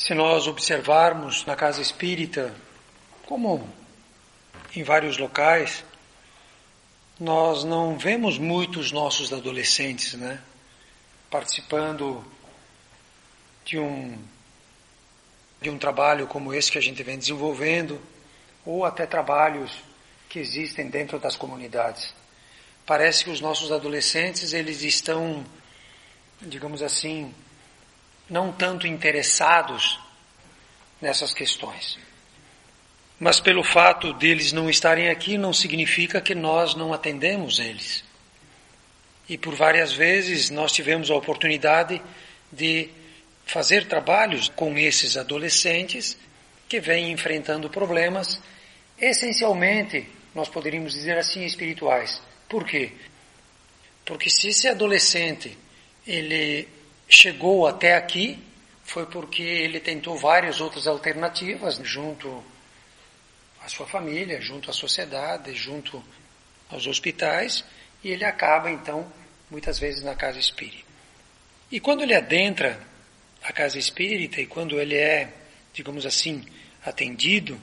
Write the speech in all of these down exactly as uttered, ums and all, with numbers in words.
Se nós observarmos na casa espírita, como em vários locais, nós não vemos muitos nossos adolescentes, né, participando de um, de um trabalho como esse que a gente vem desenvolvendo, ou até trabalhos que existem dentro das comunidades. Parece que os nossos adolescentes, eles estão, digamos assim, não tanto interessados nessas questões. Mas pelo fato deles não estarem aqui, não significa que nós não atendemos eles. E por várias vezes nós tivemos a oportunidade de fazer trabalhos com esses adolescentes que vêm enfrentando problemas, essencialmente, nós poderíamos dizer assim, espirituais. Por quê? Porque se esse adolescente, ele chegou até aqui, foi porque ele tentou várias outras alternativas junto à sua família, junto à sociedade, junto aos hospitais, e ele acaba, então, muitas vezes na casa espírita. E quando ele adentra a casa espírita e quando ele é, digamos assim, atendido,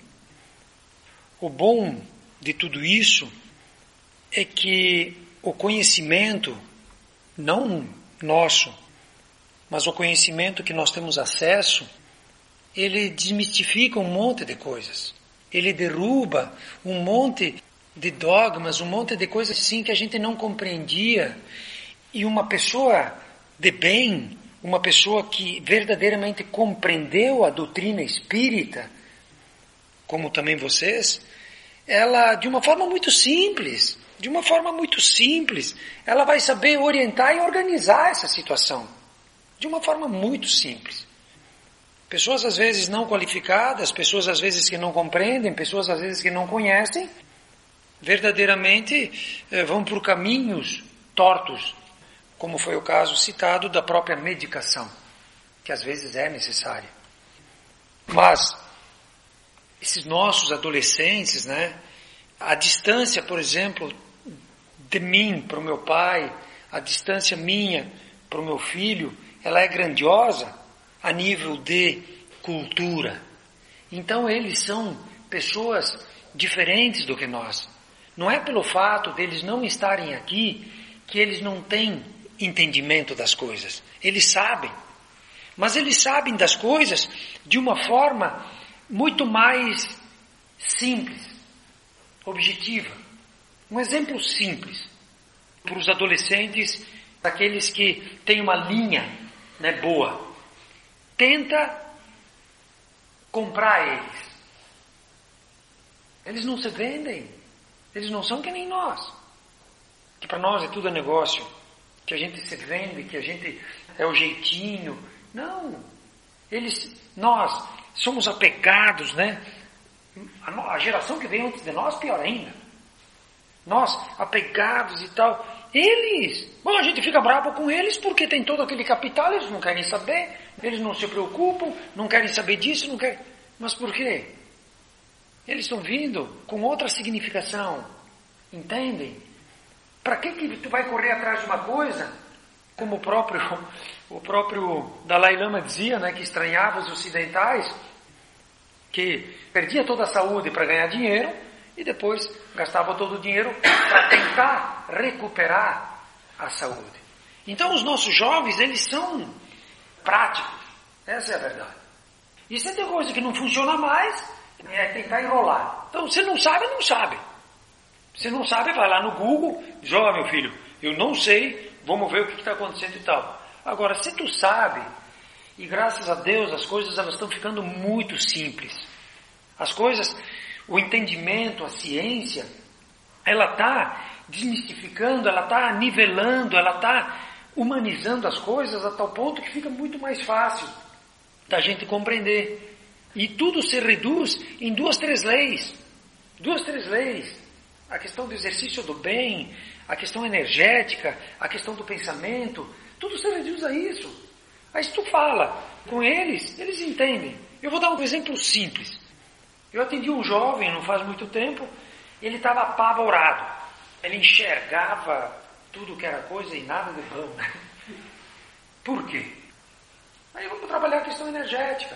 o bom de tudo isso é que o conhecimento, não nosso, mas o conhecimento que nós temos acesso, ele desmistifica um monte de coisas. Ele derruba um monte de dogmas, um monte de coisas assim que a gente não compreendia. E uma pessoa de bem, uma pessoa que verdadeiramente compreendeu a doutrina espírita, como também vocês, ela, de uma forma muito simples, de uma forma muito simples, ela vai saber orientar e organizar essa situação. De uma forma muito simples. Pessoas às vezes não qualificadas, pessoas às vezes que não compreendem, pessoas às vezes que não conhecem, verdadeiramente eh, vão por caminhos tortos, como foi o caso citado da própria medicação, que às vezes é necessária. Mas esses nossos adolescentes, né, a distância, por exemplo, de mim para o meu pai, a distância minha para o meu filho, ela é grandiosa a nível de cultura. Então eles são pessoas diferentes do que nós. Não é pelo fato deles não estarem aqui que eles não têm entendimento das coisas. Eles sabem. Mas eles sabem das coisas de uma forma muito mais simples, objetiva. Um exemplo simples para os adolescentes, aqueles que têm uma linha, né, boa. Tenta comprar eles. Eles não se vendem. Eles não são que nem nós. Que para nós é tudo negócio. Que a gente se vende, que a gente é o jeitinho. Não. Eles, nós somos apegados, né? A, a geração que veio antes de nós, pior ainda. Nós, apegados e tal. Eles, bom, a gente fica bravo com eles porque tem todo aquele capital, eles não querem saber, eles não se preocupam, não querem saber disso, não querem... Mas por quê? Eles estão vindo com outra significação, entendem? Para que que tu vai correr atrás de uma coisa, como o próprio, o próprio Dalai Lama dizia, né, que estranhava os ocidentais, que perdia toda a saúde para ganhar dinheiro, e depois gastava todo o dinheiro para tentar recuperar a saúde. Então os nossos jovens, eles são práticos. Essa é a verdade. E se tem coisa que não funciona mais, é tentar enrolar. Então você não sabe, não sabe. Você não sabe, vai lá no Google, diz, ó, meu filho, eu não sei, vamos ver o que está acontecendo e tal. Agora, se tu sabe, e graças a Deus as coisas elas estão ficando muito simples. As coisas... O entendimento, a ciência, ela está desmistificando, ela está nivelando, ela está humanizando as coisas a tal ponto que fica muito mais fácil da gente compreender. E tudo se reduz em duas, três leis. Duas, três leis. A questão do exercício do bem, a questão energética, a questão do pensamento, tudo se reduz a isso. Aí se tu fala com eles, eles entendem. Eu vou dar um exemplo simples. Eu atendi um jovem, não faz muito tempo, ele estava apavorado. Ele enxergava tudo que era coisa e nada de bom. Por quê? Aí vamos trabalhar a questão energética.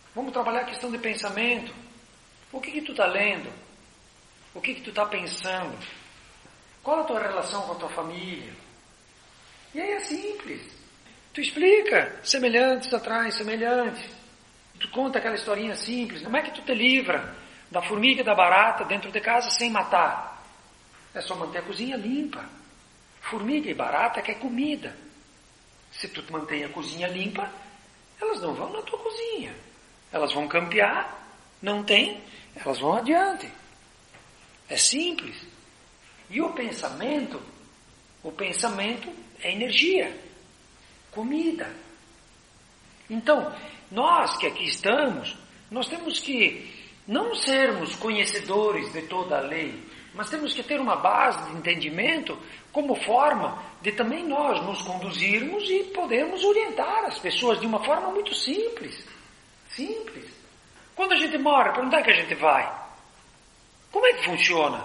Vamos trabalhar a questão de pensamento. O que que tu está lendo? O que que tu está pensando? Qual a tua relação com a tua família? E aí é simples. Tu explica, semelhantes atraem semelhantes. Tu conta aquela historinha simples. Como é que tu te livra da formiga e da barata dentro de casa sem matar? É só manter a cozinha limpa. Formiga e barata quer comida. Se tu mantém a cozinha limpa, elas não vão na tua cozinha. Elas vão campear. Não tem, elas vão adiante. É simples. E o pensamento, o pensamento é energia, comida. Então, nós que aqui estamos, nós temos que não sermos conhecedores de toda a lei, mas temos que ter uma base de entendimento como forma de também nós nos conduzirmos e podermos orientar as pessoas de uma forma muito simples. Simples. Quando a gente morre, para onde é que a gente vai? Como é que funciona?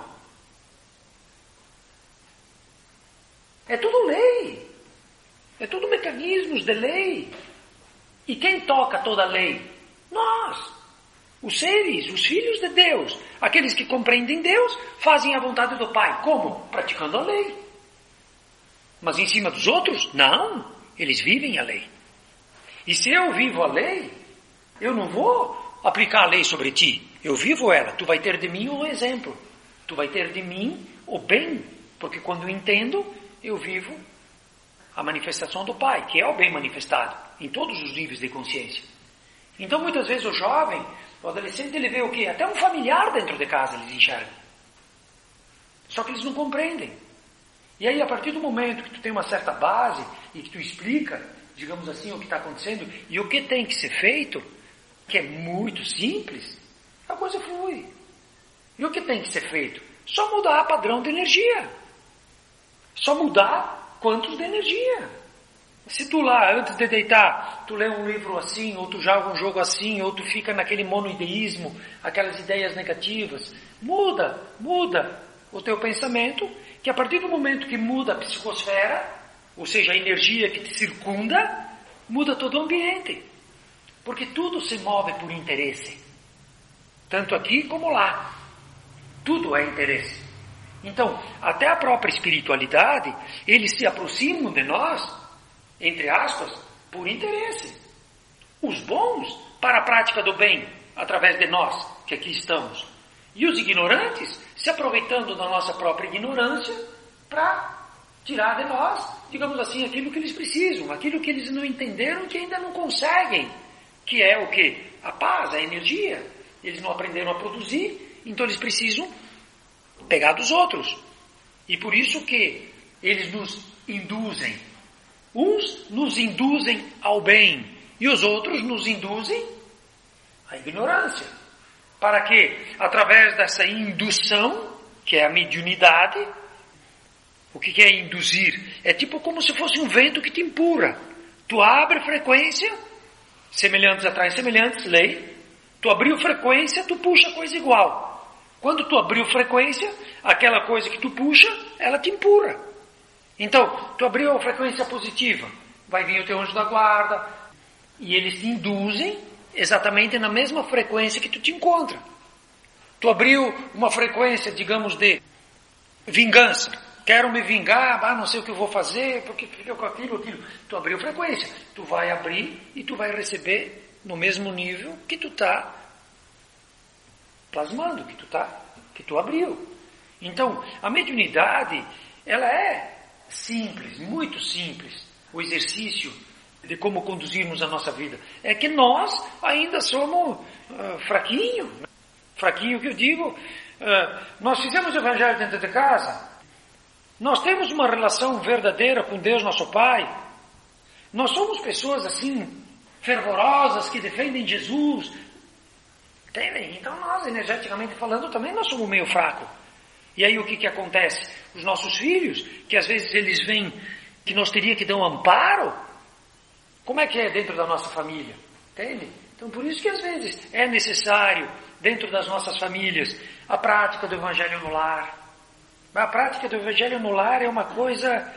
É tudo lei. É tudo mecanismos de lei. E quem toca toda a lei? Nós. Os seres, os filhos de Deus. Aqueles que compreendem Deus, fazem a vontade do Pai. Como? Praticando a lei. Mas em cima dos outros? Não. Eles vivem a lei. E se eu vivo a lei, eu não vou aplicar a lei sobre ti. Eu vivo ela. Tu vai ter de mim o exemplo. Tu vai ter de mim o bem. Porque quando eu entendo, eu vivo a manifestação do Pai, que é o bem manifestado em todos os níveis de consciência. Então, muitas vezes, o jovem, o adolescente, ele vê o quê? Até um familiar dentro de casa eles enxergam. Só que eles não compreendem. E aí, a partir do momento que tu tem uma certa base e que tu explica, digamos assim, o que está acontecendo e o que tem que ser feito, que é muito simples, a coisa flui. E o que tem que ser feito? Só mudar padrão de energia. Só mudar quantos de energia. Se tu lá, antes de deitar, tu lê um livro assim, ou tu joga um jogo assim, ou tu fica naquele monoideísmo, aquelas ideias negativas, muda, muda o teu pensamento, que a partir do momento que muda a psicosfera, ou seja, a energia que te circunda, muda todo o ambiente. Porque tudo se move por interesse. Tanto aqui como lá. Tudo é interesse. Então, até a própria espiritualidade, eles se aproximam de nós, entre aspas, por interesse. Os bons, para a prática do bem, através de nós, que aqui estamos. E os ignorantes, se aproveitando da nossa própria ignorância, para tirar de nós, digamos assim, aquilo que eles precisam, aquilo que eles não entenderam, que ainda não conseguem, que é o quê? A paz, a energia. Eles não aprenderam a produzir, então eles precisam pegar dos outros. E por isso que eles nos induzem. Uns nos induzem ao bem e os outros nos induzem à ignorância. Para que, através dessa indução, que é a mediunidade, o que é induzir? É tipo como se fosse um vento que te empurra. Tu abre frequência, semelhantes atraem semelhantes, lei. Tu abriu frequência, tu puxa coisa igual. Quando tu abriu frequência, aquela coisa que tu puxa, ela te empurra. Então, tu abriu a frequência positiva, vai vir o teu anjo da guarda, e eles te induzem exatamente na mesma frequência que tu te encontra. Tu abriu uma frequência, digamos, de vingança. Quero me vingar, ah, não sei o que eu vou fazer, porque fica com aquilo, aquilo. Tu abriu frequência. Tu vai abrir e tu vai receber no mesmo nível que tu está plasmando, que tu, tá, que tu abriu. Então, a mediunidade, ela é simples, muito simples, o exercício de como conduzirmos a nossa vida. É que nós ainda somos uh, fraquinho, fraquinho que eu digo, uh, nós fizemos o evangelho dentro de casa, nós temos uma relação verdadeira com Deus, nosso Pai, nós somos pessoas assim, fervorosas, que defendem Jesus, entendem? Então nós, energeticamente falando, também nós somos meio fracos. E aí o que que acontece? Os nossos filhos, que às vezes eles veem que nós teríamos que dar um amparo, como é que é dentro da nossa família? Entende? Então por isso que às vezes é necessário, dentro das nossas famílias, a prática do Evangelho no lar. A prática do Evangelho no lar é uma coisa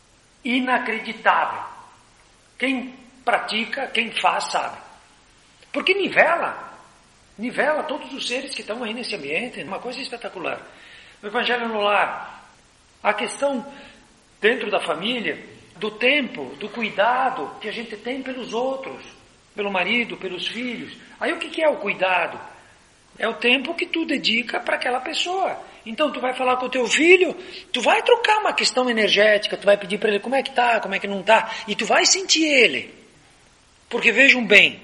inacreditável. Quem pratica, quem faz, sabe. Porque nivela, nivela todos os seres que estão aí nesse ambiente, uma coisa espetacular. O Evangelho no Lar, a questão dentro da família, do tempo, do cuidado que a gente tem pelos outros, pelo marido, pelos filhos. Aí o que que é o cuidado? É o tempo que tu dedica para aquela pessoa. Então tu vai falar com o teu filho, tu vai trocar uma questão energética, tu vai pedir para ele como é que tá, como é que não tá, e tu vai sentir ele. Porque vejam bem,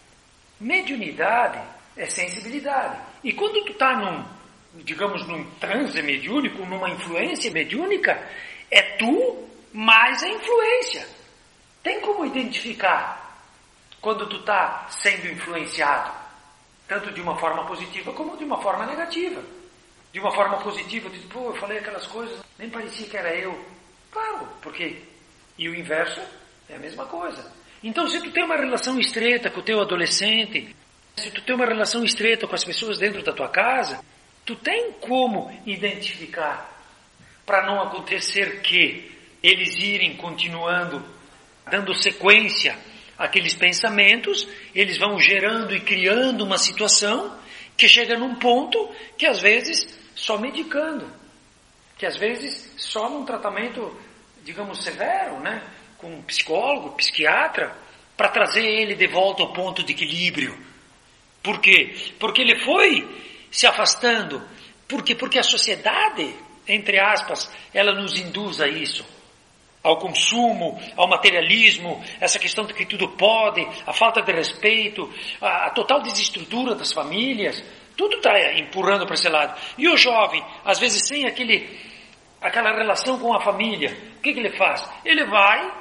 mediunidade é sensibilidade. E quando tu tá num, digamos, num transe mediúnico, numa influência mediúnica, é tu mais a influência. Tem como identificar quando tu tá sendo influenciado, tanto de uma forma positiva como de uma forma negativa. De uma forma positiva, tu diz, pô, eu falei aquelas coisas, nem parecia que era eu. Claro, porque... E o inverso é a mesma coisa. Então, se tu tem uma relação estreita com o teu adolescente, se tu tem uma relação estreita com as pessoas dentro da tua casa, tu tem como identificar para não acontecer que eles irem continuando, dando sequência àqueles pensamentos, eles vão gerando e criando uma situação que chega num ponto que às vezes só medicando, que às vezes só num tratamento, digamos, severo, né, com um psicólogo, psiquiatra, para trazer ele de volta ao ponto de equilíbrio. Por quê? Porque ele foi se afastando. Por quê? Porque a sociedade, entre aspas, ela nos induz a isso. Ao consumo, ao materialismo, essa questão de que tudo pode, a falta de respeito, a, a total desestrutura das famílias, tudo está empurrando para esse lado. E o jovem, às vezes sem aquele, aquela relação com a família, o que, que ele faz? Ele vai,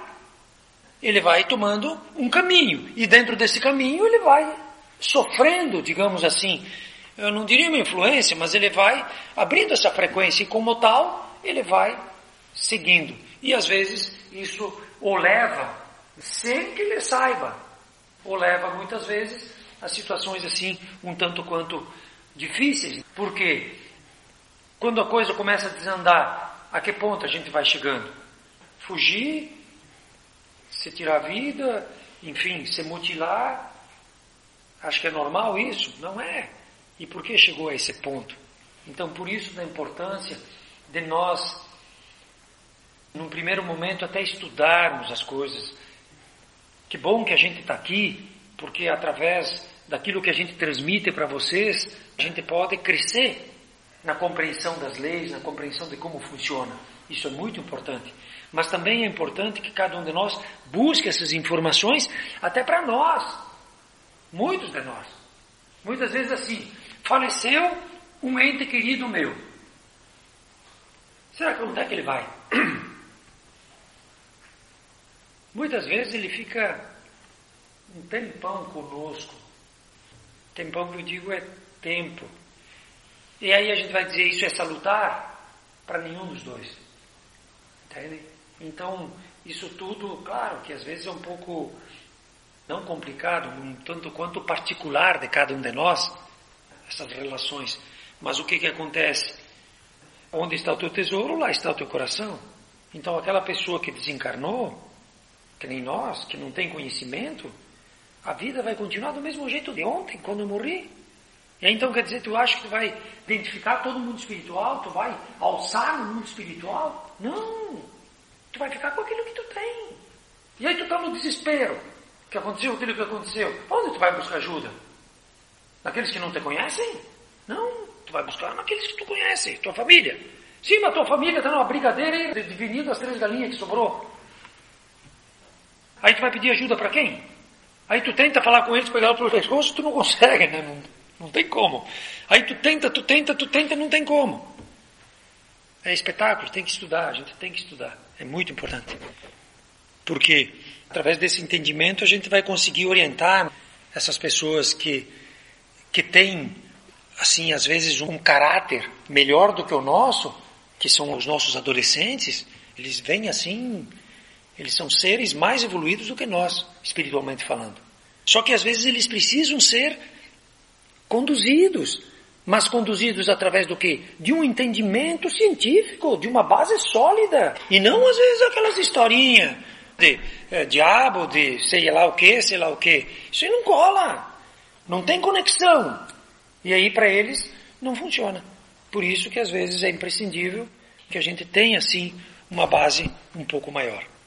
ele vai tomando um caminho, e dentro desse caminho ele vai sofrendo, digamos assim, eu não diria uma influência, mas ele vai abrindo essa frequência, e como tal, ele vai seguindo. E às vezes isso o leva, sem que ele saiba, o leva muitas vezes a situações assim, um tanto quanto difíceis. Porque quando a coisa começa a desandar, a que ponto a gente vai chegando? Fugir, se tirar a vida, enfim, se mutilar. Acho que é normal isso? Não é. E por que chegou a esse ponto? Então, por isso da importância de nós, num primeiro momento, até estudarmos as coisas. Que bom que a gente está aqui, porque através daquilo que a gente transmite para vocês, a gente pode crescer na compreensão das leis, na compreensão de como funciona. Isso é muito importante. Mas também é importante que cada um de nós busque essas informações até para nós. Muitos de nós. Muitas vezes assim, faleceu um ente querido meu. Será que onde é que ele vai? Muitas vezes ele fica um tempão conosco. Tempão que eu digo é tempo. E aí a gente vai dizer, isso é salutar? Para nenhum dos dois. Entende? Então, isso tudo, claro que às vezes é um pouco, não complicado, um tanto quanto particular de cada um de nós, essas relações. Mas o que que acontece? Onde está o teu tesouro, lá está o teu coração. Então aquela pessoa que desencarnou, que nem nós, que não tem conhecimento, a vida vai continuar do mesmo jeito de ontem, quando eu morri. E aí, então quer dizer, tu acha que tu vai identificar todo o mundo espiritual, tu vai alçar no mundo espiritual? Não! Tu vai ficar com aquilo que tu tem. E aí tu está no desespero. O que aconteceu, aquilo que aconteceu. Onde tu vai buscar ajuda? Naqueles que não te conhecem? Não, tu vai buscar naqueles que tu conhece, tua família. Sim, mas tua família está numa brigadeira aí, dividindo as três galinhas que sobrou. Aí tu vai pedir ajuda para quem? Aí tu tenta falar com eles, pegar pelo pescoço, tu não consegue, né? Não, não tem como. Aí tu tenta, tu tenta, tu tenta, não tem como. É espetáculo, tem que estudar, a gente tem que estudar. É muito importante. Porque através desse entendimento a gente vai conseguir orientar essas pessoas que, que têm, assim, às vezes um caráter melhor do que o nosso, que são os nossos adolescentes. Eles vêm assim, eles são seres mais evoluídos do que nós, espiritualmente falando. Só que às vezes eles precisam ser conduzidos. Mas conduzidos através do quê? De um entendimento científico, de uma base sólida. E não, às vezes, aquelas historinhas de é, diabo, de sei lá o quê, sei lá o quê. Isso aí não cola. não tem conexão. E aí para eles não funciona. Por isso que às vezes é imprescindível que a gente tenha assim uma base um pouco maior.